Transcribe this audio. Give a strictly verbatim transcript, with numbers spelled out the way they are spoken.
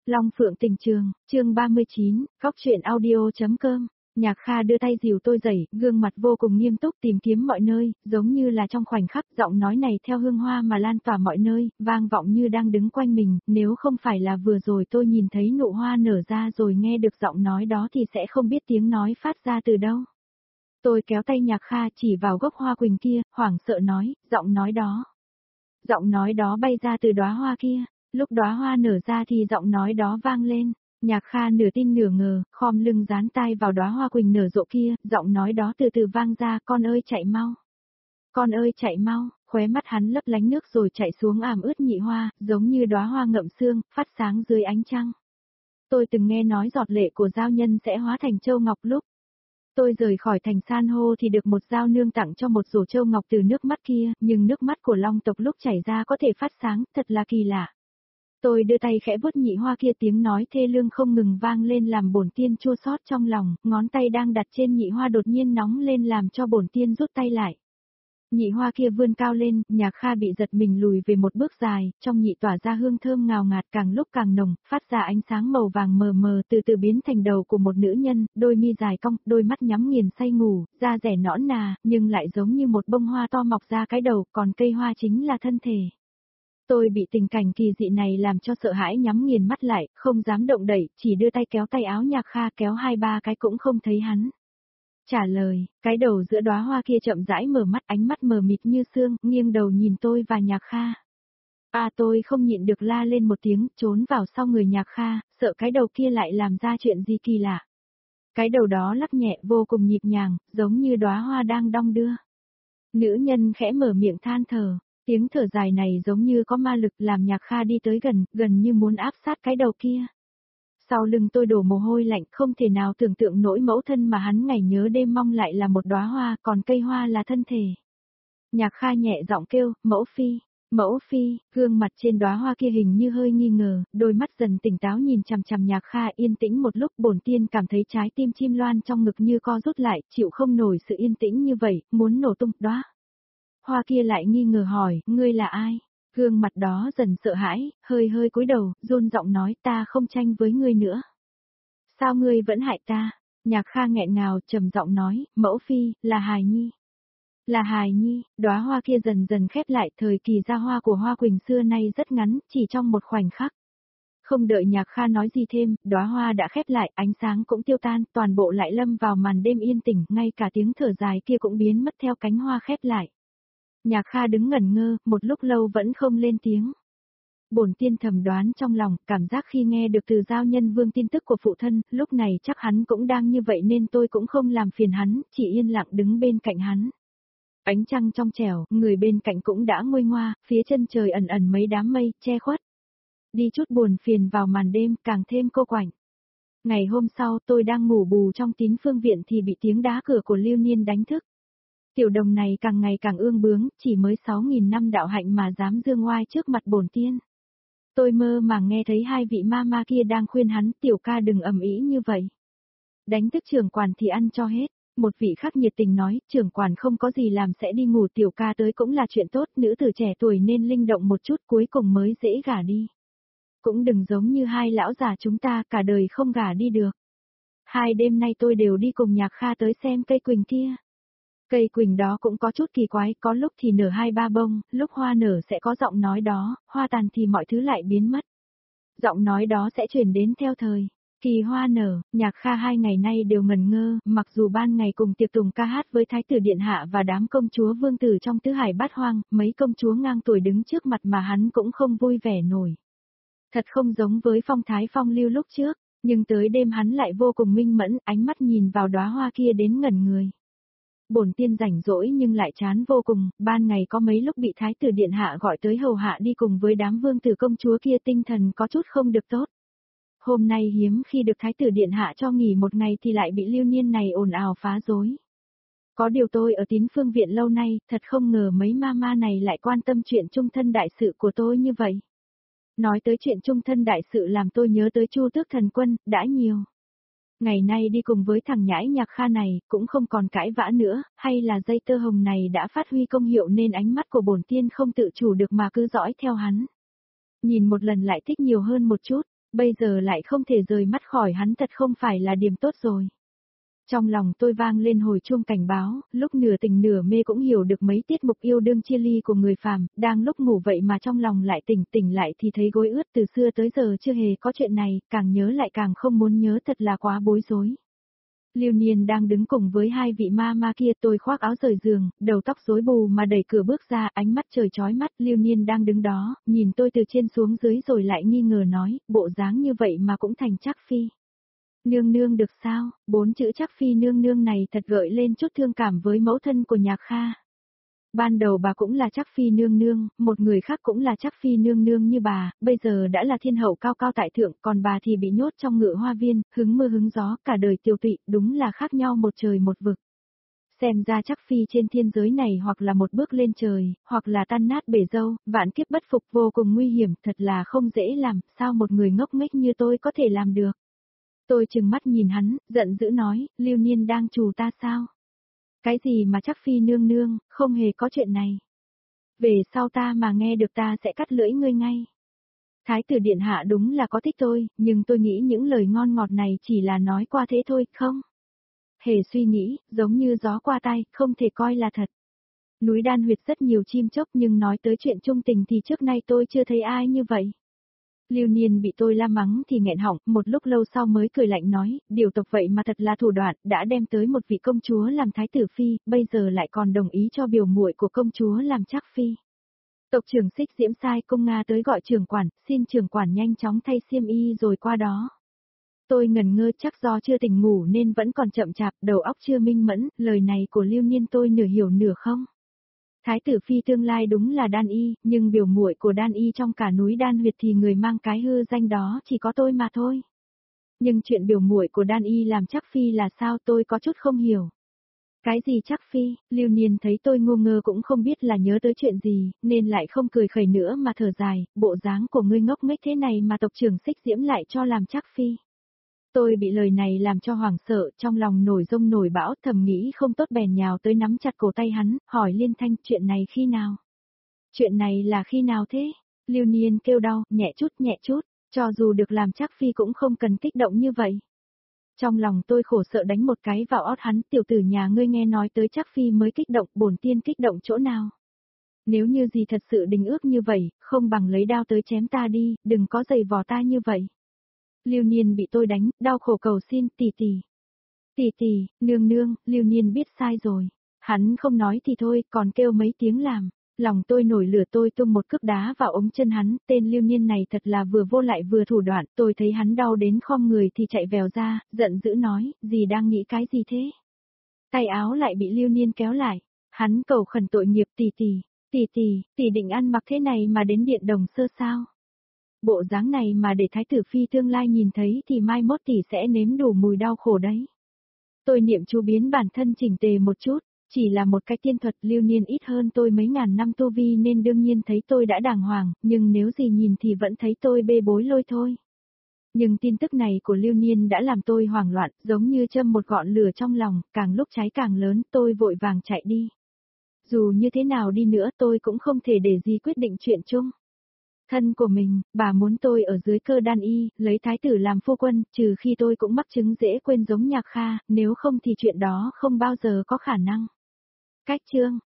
Long Phượng Tình Trường, chương ba mươi chín, góc truyện audio.com. Nhạc Kha đưa tay dìu tôi dậy, gương mặt vô cùng nghiêm túc tìm kiếm mọi nơi, giống như là trong khoảnh khắc giọng nói này theo hương hoa mà lan tỏa mọi nơi, vang vọng như đang đứng quanh mình, nếu không phải là vừa rồi tôi nhìn thấy nụ hoa nở ra rồi nghe được giọng nói đó thì sẽ không biết tiếng nói phát ra từ đâu. Tôi kéo tay Nhạc Kha chỉ vào gốc hoa quỳnh kia, hoảng sợ nói, giọng nói đó. Giọng nói đó bay ra từ đóa hoa kia, lúc đóa hoa nở ra thì giọng nói đó vang lên. Nhạc Kha nửa tin nửa ngờ, khom lưng dán tai vào đóa hoa quỳnh nở rộ kia, giọng nói đó từ từ vang ra, con ơi chạy mau. Con ơi chạy mau, khóe mắt hắn lấp lánh nước rồi chạy xuống ảm ướt nhị hoa, giống như đóa hoa ngậm sương, phát sáng dưới ánh trăng. Tôi từng nghe nói giọt lệ của giao nhân sẽ hóa thành châu ngọc lúc tôi rời khỏi thành san hô thì được một giao nương tặng cho một rổ châu ngọc từ nước mắt kia, nhưng nước mắt của long tộc lúc chảy ra có thể phát sáng, thật là kỳ lạ. Tôi đưa tay khẽ vuốt nhị hoa kia, tiếng nói thê lương không ngừng vang lên làm bổn tiên chua xót trong lòng, ngón tay đang đặt trên nhị hoa đột nhiên nóng lên làm cho bổn tiên rút tay lại. Nhị hoa kia vươn cao lên, Nhạc Kha bị giật mình lùi về một bước dài, trong nhị tỏa ra hương thơm ngào ngạt càng lúc càng nồng, phát ra ánh sáng màu vàng mờ mờ từ từ biến thành đầu của một nữ nhân, đôi mi dài cong, đôi mắt nhắm nghiền say ngủ, da rẻ nõn nà, nhưng lại giống như một bông hoa to mọc ra cái đầu, còn cây hoa chính là thân thể. Tôi bị tình cảnh kỳ dị này làm cho sợ hãi nhắm nghiền mắt lại, không dám động đậy, chỉ đưa tay kéo tay áo Nhạc Kha kéo hai ba cái cũng không thấy hắn trả lời. Cái đầu giữa đóa hoa kia chậm rãi mở mắt, ánh mắt mờ mịt như sương, nghiêng đầu nhìn tôi và Nhạc Kha. À, tôi không nhịn được la lên một tiếng, trốn vào sau người Nhạc Kha, sợ cái đầu kia lại làm ra chuyện gì kỳ lạ. Cái đầu đó lắc nhẹ vô cùng nhịp nhàng, giống như đóa hoa đang đong đưa. Nữ nhân khẽ mở miệng than thở, tiếng thở dài này giống như có ma lực làm Nhạc Kha đi tới gần, gần như muốn áp sát cái đầu kia. Sau lưng tôi đổ mồ hôi lạnh, không thể nào tưởng tượng nỗi mẫu thân mà hắn ngày nhớ đêm mong lại là một đóa hoa, còn cây hoa là thân thể. Nhạc Kha nhẹ giọng kêu, mẫu phi, mẫu phi, gương mặt trên đóa hoa kia hình như hơi nghi ngờ, đôi mắt dần tỉnh táo nhìn chằm chằm Nhạc Kha. Yên tĩnh một lúc, bổn tiên cảm thấy trái tim chim loan trong ngực như co rút lại, chịu không nổi sự yên tĩnh như vậy, muốn nổ tung. Đóa hoa kia lại nghi ngờ hỏi, ngươi là ai? Gương mặt đó dần sợ hãi, hơi hơi cúi đầu, run giọng nói, ta không tranh với ngươi nữa. Sao ngươi vẫn hại ta? Nhạc Kha nghẹn ngào trầm giọng nói, mẫu phi, là hài nhi. Là hài nhi. Đóa hoa kia dần dần khép lại, thời kỳ ra hoa của hoa quỳnh xưa nay rất ngắn, chỉ trong một khoảnh khắc. Không đợi Nhạc Kha nói gì thêm, đóa hoa đã khép lại, ánh sáng cũng tiêu tan, toàn bộ lại lâm vào màn đêm yên tĩnh, ngay cả tiếng thở dài kia cũng biến mất theo cánh hoa khép lại. Nhạc Kha đứng ngẩn ngơ, một lúc lâu vẫn không lên tiếng. Bổn tiên thầm đoán trong lòng, cảm giác khi nghe được từ giao nhân vương tin tức của phụ thân, lúc này chắc hắn cũng đang như vậy nên tôi cũng không làm phiền hắn, chỉ yên lặng đứng bên cạnh hắn. Ánh trăng trong trẻo, người bên cạnh cũng đã nguôi ngoa, phía chân trời ẩn ẩn mấy đám mây, che khuất. Đi chút buồn phiền vào màn đêm, càng thêm cô quạnh. Ngày hôm sau tôi đang ngủ bù trong tín phương viện thì bị tiếng đá cửa của Lưu Niên đánh thức. Tiểu đồng này càng ngày càng ương bướng, chỉ mới sáu nghìn năm đạo hạnh mà dám dương oai trước mặt bổn tiên. Tôi mơ màng nghe thấy hai vị ma ma kia đang khuyên hắn, tiểu ca đừng ầm ĩ như vậy. Đánh thức trưởng quản thì ăn cho hết. Một vị khác nhiệt tình nói, trưởng quản không có gì làm sẽ đi ngủ, tiểu ca tới cũng là chuyện tốt, nữ tử trẻ tuổi nên linh động một chút cuối cùng mới dễ gả đi. Cũng đừng giống như hai lão già chúng ta cả đời không gả đi được. Hai đêm nay tôi đều đi cùng Nhạc Kha tới xem cây quỳnh kia. Cây quỳnh đó cũng có chút kỳ quái, có lúc thì nở hai ba bông, lúc hoa nở sẽ có giọng nói đó, hoa tàn thì mọi thứ lại biến mất. Giọng nói đó sẽ chuyển đến theo thời. Kỳ hoa nở, Nhạc Kha hai ngày nay đều ngẩn ngơ, mặc dù ban ngày cùng tiệc tùng ca hát với Thái tử Điện Hạ và đám công chúa vương tử trong tứ hải bát hoang, mấy công chúa ngang tuổi đứng trước mặt mà hắn cũng không vui vẻ nổi. Thật không giống với phong thái phong lưu lúc trước, nhưng tới đêm hắn lại vô cùng minh mẫn, ánh mắt nhìn vào đóa hoa kia đến ngẩn người. Bổn tiên rảnh rỗi nhưng lại chán vô cùng, ban ngày có mấy lúc bị Thái tử Điện Hạ gọi tới hầu hạ đi cùng với đám vương tử công chúa kia, tinh thần có chút không được tốt. Hôm nay hiếm khi được Thái tử Điện Hạ cho nghỉ một ngày thì lại bị Lưu Niên này ồn ào phá rối. Có điều tôi ở tín phương viện lâu nay, thật không ngờ mấy ma ma này lại quan tâm chuyện chung thân đại sự của tôi như vậy. Nói tới chuyện chung thân đại sự làm tôi nhớ tới Chu Tước Thần Quân, đã nhiều. Ngày nay đi cùng với thằng nhãi Nhạc Kha này, cũng không còn cãi vã nữa, hay là dây tơ hồng này đã phát huy công hiệu nên ánh mắt của bổn tiên không tự chủ được mà cứ dõi theo hắn. Nhìn một lần lại thích nhiều hơn một chút, Bây giờ lại không thể rời mắt khỏi hắn thật không phải là điểm tốt rồi. Trong lòng tôi vang lên hồi chuông cảnh báo, lúc nửa tỉnh nửa mê cũng hiểu được mấy tiết mục yêu đương chia ly của người phàm, đang lúc ngủ vậy mà trong lòng lại tỉnh tỉnh lại thì thấy gối ướt từ xưa tới giờ chưa hề có chuyện này, càng nhớ lại càng không muốn nhớ thật là quá bối rối. Lưu Niên đang đứng cùng với hai vị ma ma kia, tôi khoác áo rời giường, đầu tóc rối bù mà đẩy cửa bước ra, ánh mắt trời chói mắt, Lưu Niên đang đứng đó, nhìn tôi từ trên xuống dưới rồi lại nghi ngờ nói, bộ dáng như vậy mà cũng thành Trác Phi. Nương nương được sao, bốn chữ Trác Phi nương nương này thật gợi lên chút thương cảm với mẫu thân của Nhạc Kha. Ban đầu bà cũng là Trác Phi nương nương, một người khác cũng là Trác Phi nương nương như bà, bây giờ đã là thiên hậu cao cao tại thượng, còn bà thì bị nhốt trong ngự hoa viên, hứng mưa hứng gió, cả đời tiêu tụy, đúng là khác nhau một trời một vực. Xem ra Trác Phi trên thiên giới này hoặc là một bước lên trời, hoặc là tan nát bể dâu, vạn kiếp bất phục vô cùng nguy hiểm, thật là không dễ làm, sao một người ngốc nghếch như tôi có thể làm được. Tôi trừng mắt nhìn hắn, giận dữ nói, Lưu Niên đang trù ta sao? Cái gì mà Trác Phi nương nương, không hề có chuyện này. Về sau ta mà nghe được ta sẽ cắt lưỡi ngươi ngay. Thái tử điện hạ đúng là có thích tôi, nhưng tôi nghĩ những lời ngon ngọt này chỉ là nói qua thế thôi, không? Hề suy nghĩ, giống như gió qua tay, không thể coi là thật. Núi Đan Huyệt rất nhiều chim chóc nhưng nói tới chuyện trung tình thì trước nay tôi chưa thấy ai như vậy. Lưu Niên bị tôi la mắng thì nghẹn họng, một lúc lâu sau mới cười lạnh nói, điều tộc vậy mà thật là thủ đoạn, đã đem tới một vị công chúa làm thái tử phi, bây giờ lại còn đồng ý cho biểu muội của công chúa làm Trác Phi. Tộc trưởng Xích Diễm sai công Nga tới gọi trưởng quản, xin trưởng quản nhanh chóng thay xiêm y rồi qua đó. Tôi ngần ngơ, chắc do chưa tỉnh ngủ nên vẫn còn chậm chạp, đầu óc chưa minh mẫn, lời này của Lưu Niên tôi nửa hiểu nửa không. Thái tử phi tương lai đúng là Đan Y, nhưng biểu muội của Đan Y trong cả núi Đan Huyệt thì người mang cái hư danh đó chỉ có tôi mà thôi. Nhưng chuyện biểu muội của Đan Y làm Trác Phi là sao tôi có chút không hiểu. Cái gì Trác Phi, Lưu Niên thấy tôi ngu ngơ cũng không biết là nhớ tới chuyện gì, nên lại không cười khẩy nữa mà thở dài, bộ dáng của ngươi ngốc nghếch thế này mà tộc trưởng Xích Diễm lại cho làm Trác Phi. Tôi bị lời này làm cho hoảng sợ, trong lòng nổi rông nổi bão, thầm nghĩ không tốt bèn nhào tới nắm chặt cổ tay hắn, hỏi liên thanh chuyện này khi nào? Chuyện này là khi nào thế? Lưu Niên kêu đau, nhẹ chút nhẹ chút, cho dù được làm Trác Phi cũng không cần kích động như vậy. Trong lòng tôi khổ sợ đánh một cái vào ót hắn, tiểu tử nhà ngươi nghe nói tới Trác Phi mới kích động, bổn tiên kích động chỗ nào? Nếu như gì thật sự đình ước như vậy, không bằng lấy đao tới chém ta đi, đừng có giày vò ta như vậy. Lưu Niên bị tôi đánh, đau khổ cầu xin, tỷ tỷ. Tỷ tỷ, nương nương, Lưu Niên biết sai rồi. Hắn không nói thì thôi, còn kêu mấy tiếng làm. Lòng tôi nổi lửa, tôi tung một cước đá vào ống chân hắn, tên Lưu Niên này thật là vừa vô lại vừa thủ đoạn, tôi thấy hắn đau đến khom người thì chạy vèo ra, giận dữ nói, gì đang nghĩ cái gì thế? Tay áo lại bị Lưu Niên kéo lại, hắn cầu khẩn tội nghiệp, tỷ tỷ, tỷ tỷ, tỷ định ăn mặc thế này mà đến điện đồng sơ sao? Bộ dáng này mà để thái tử phi tương lai nhìn thấy thì mai mốt tỷ sẽ nếm đủ mùi đau khổ đấy. Tôi niệm chú biến bản thân chỉnh tề một chút, chỉ là một cái tiên thuật, Lưu Niên ít hơn tôi mấy ngàn năm tu vi nên đương nhiên thấy tôi đã đàng hoàng, nhưng nếu gì nhìn thì vẫn thấy tôi bê bối lôi thôi. Nhưng tin tức này của Lưu Niên đã làm tôi hoảng loạn, giống như châm một ngọn lửa trong lòng, càng lúc cháy càng lớn, tôi vội vàng chạy đi. Dù như thế nào đi nữa tôi cũng không thể để gì quyết định chuyện chung. Thân của mình, bà muốn tôi ở dưới cơ Đan Y, lấy thái tử làm phu quân, trừ khi tôi cũng mắc chứng dễ quên giống Nhạc Kha, nếu không thì chuyện đó không bao giờ có khả năng. Cách chương